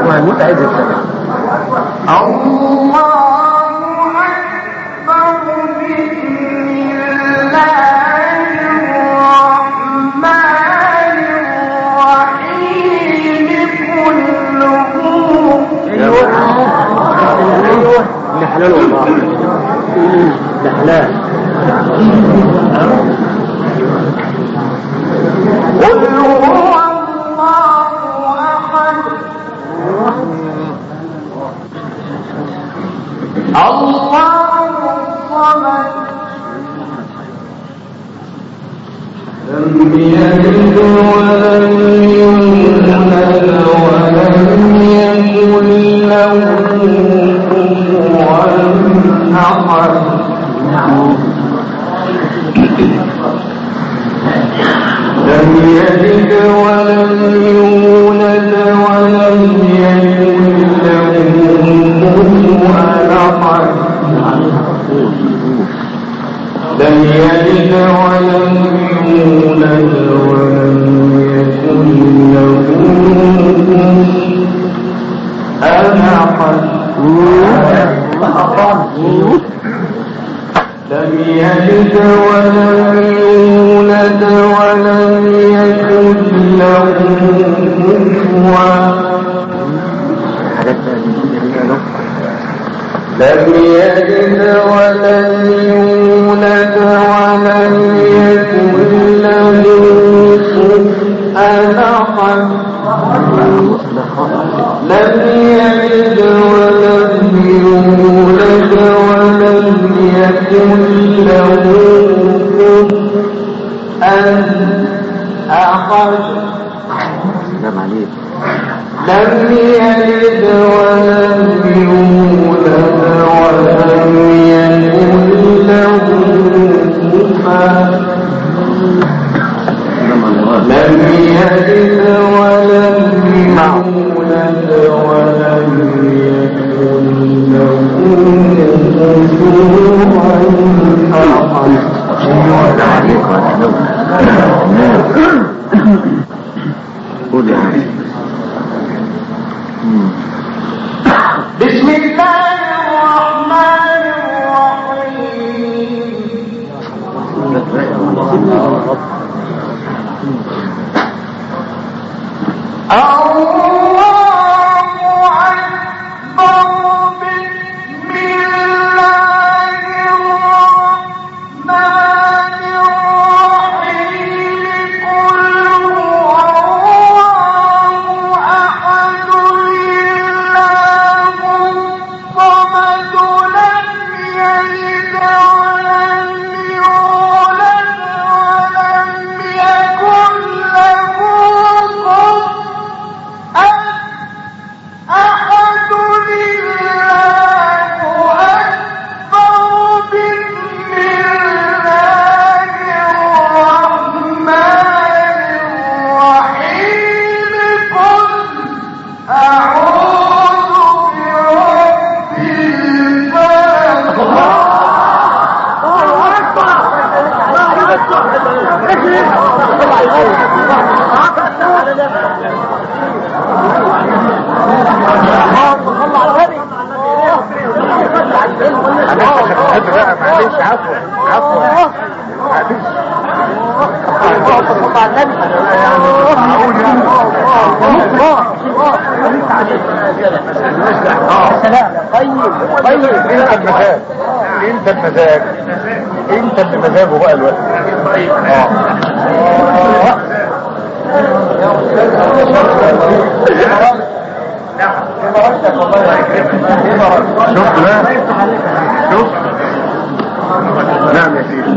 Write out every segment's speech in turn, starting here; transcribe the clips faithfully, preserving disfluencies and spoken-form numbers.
وهنموت عايز السبب. الله أكبر. بسم الله الرحمن الرحيم. ده حلال والله، ده حلال. قل هو الله أحد الله الصمد لم يلد ولم يولد ولم يكن له كفوا أحد. لم يلد ولم يولد ولم يكن له كفوا أحد. لم يلد ولم يولد ولم يكن له كفوا أحد. لم يلد ولم يولد ولم يكن له كفوا. لم يلد ولم يولد ولم يكن له كفوا أحد. لم يلد ولم يولد ولم يكن له كفوا أحد. لم يلد ولم يولد ولم يكن له كفوا. لم يلد ولم يولد ولم يكن له بسم الله الرحمن الرحيم. انت المزاج انت اللي مزاجه بقى الوقت. شوف لا شوف نعم يا سيدي.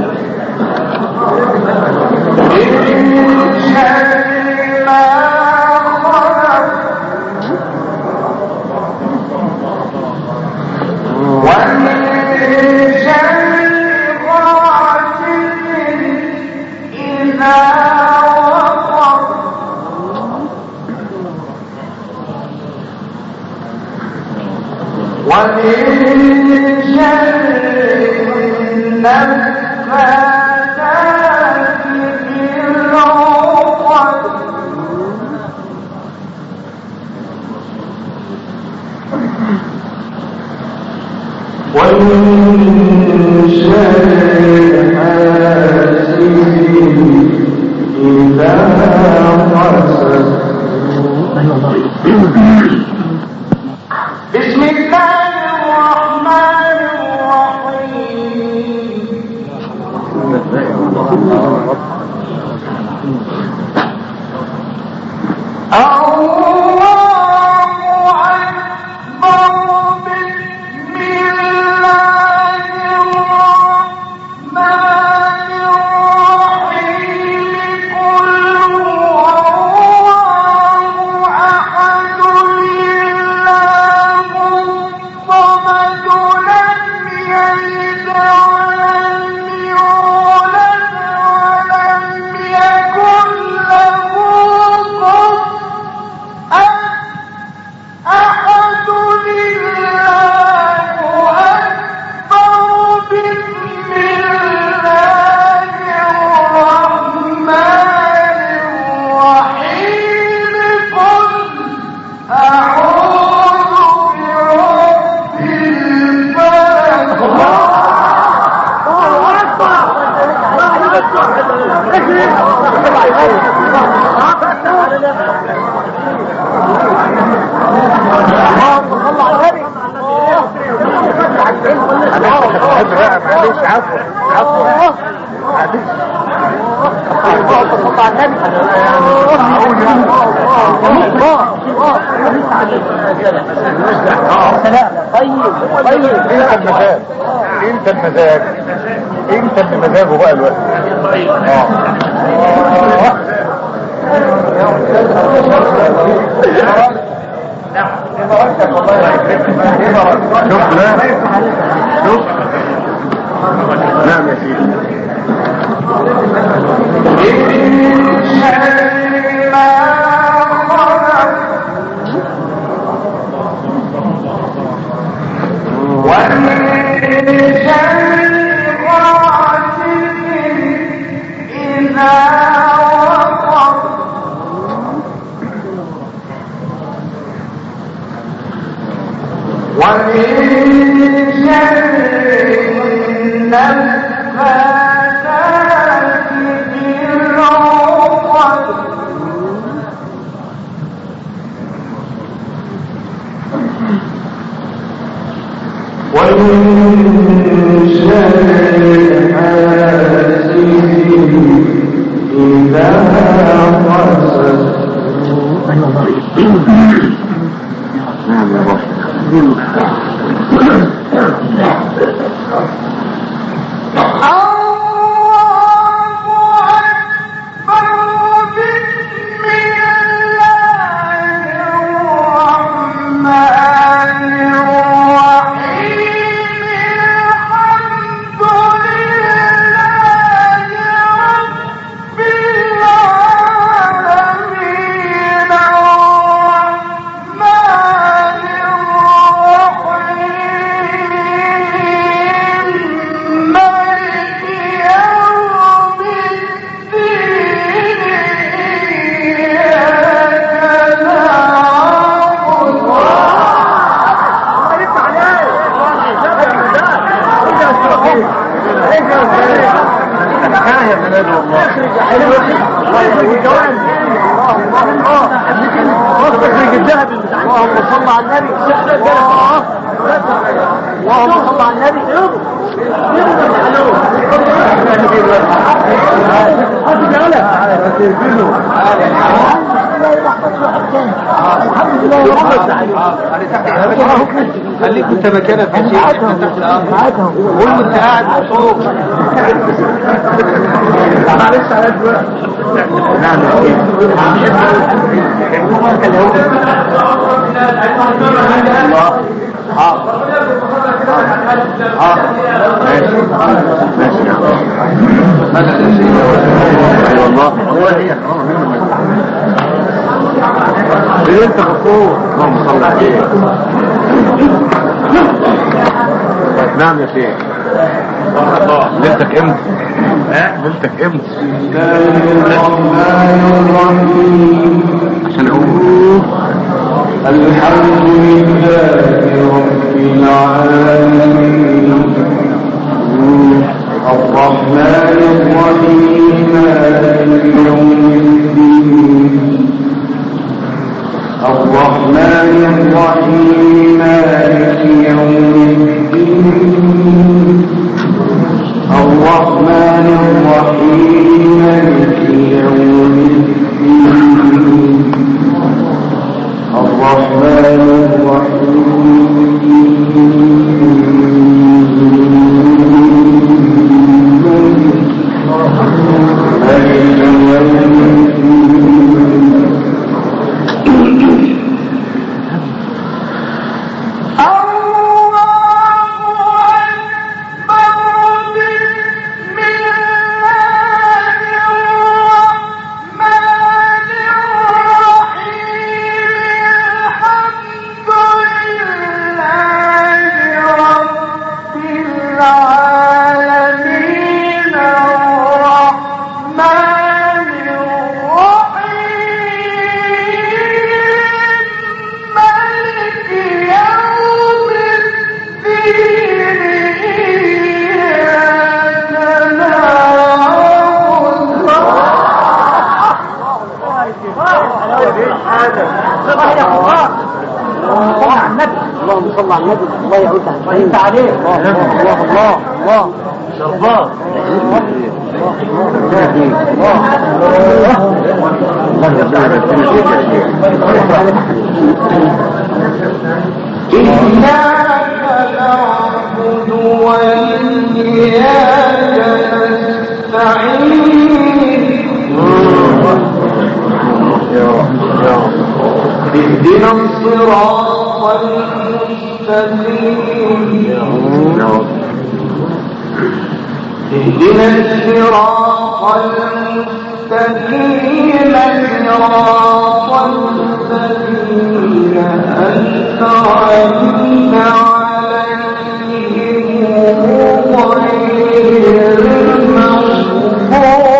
ومن شر حاسد إذا حسد. بسم الله الرحمن الرحيم. انت المزاج انت اللي مزاجه بقى الوقت. اه شوف لا شوف نعم يا سيدي. خليك انت مكانك يا شيخ معاكم قول انت قاعد مبسوط معلش على الوقت. نعم الله اه اه ماشي ماشي ماذا تسير والله هو هي ليه انت خطوه اللهم صل عليه. نعم يا شيخ ليلتك امتى؟ ليلتك امتى؟ عشان اقول الحمد لله رب العالمين الرحمن الرحيم مالك يوم الدين الرحمن الرحيم مالك يوم الدين الرحمن الرحيم مالك يوم الدين الرحمن اللهم صل على النبي. الله يعود انت عليه. الله الله الله الله شربان إياك نعبد وإياك نستعين اهدنا الصراط المستقيم اهدنا الصراط المستقيم صراط الذين أنعمت عليهم غير المغضوب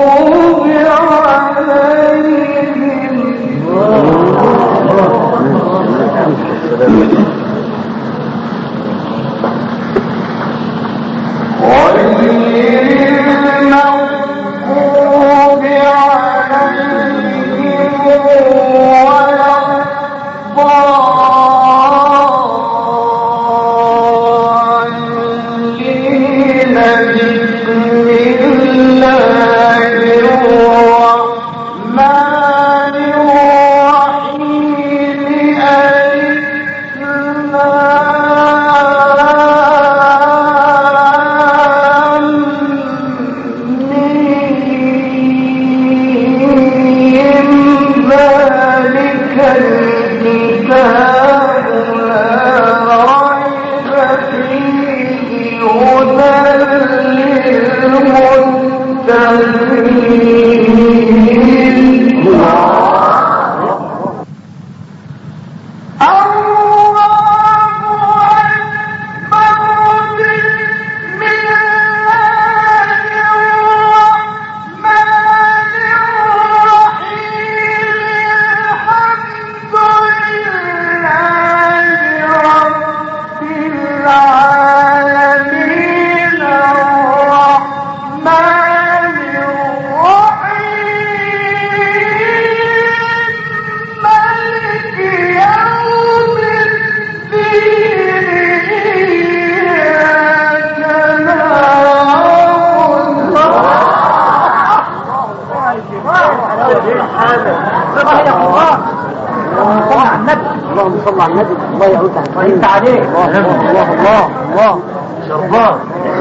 اللهم صل على النبي. الله يعود انت عليه. الله الله الله الله شربان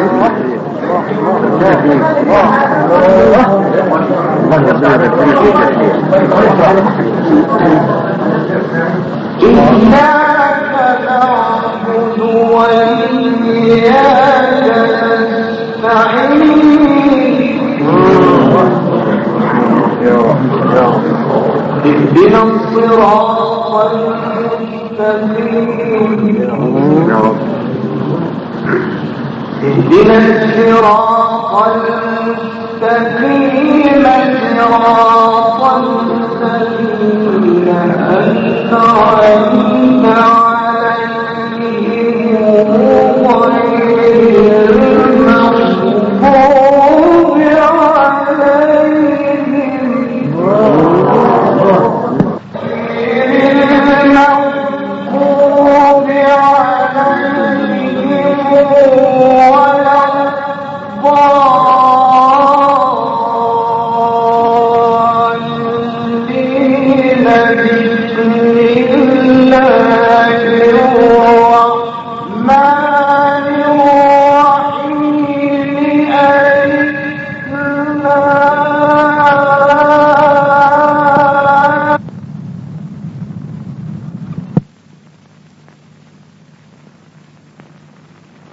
إياك نعبد وإياك نستعين اهدنا الصراط المستقيم اهدنا الصراط المستقيم المستقيم صراط الذين أنعمت عليهم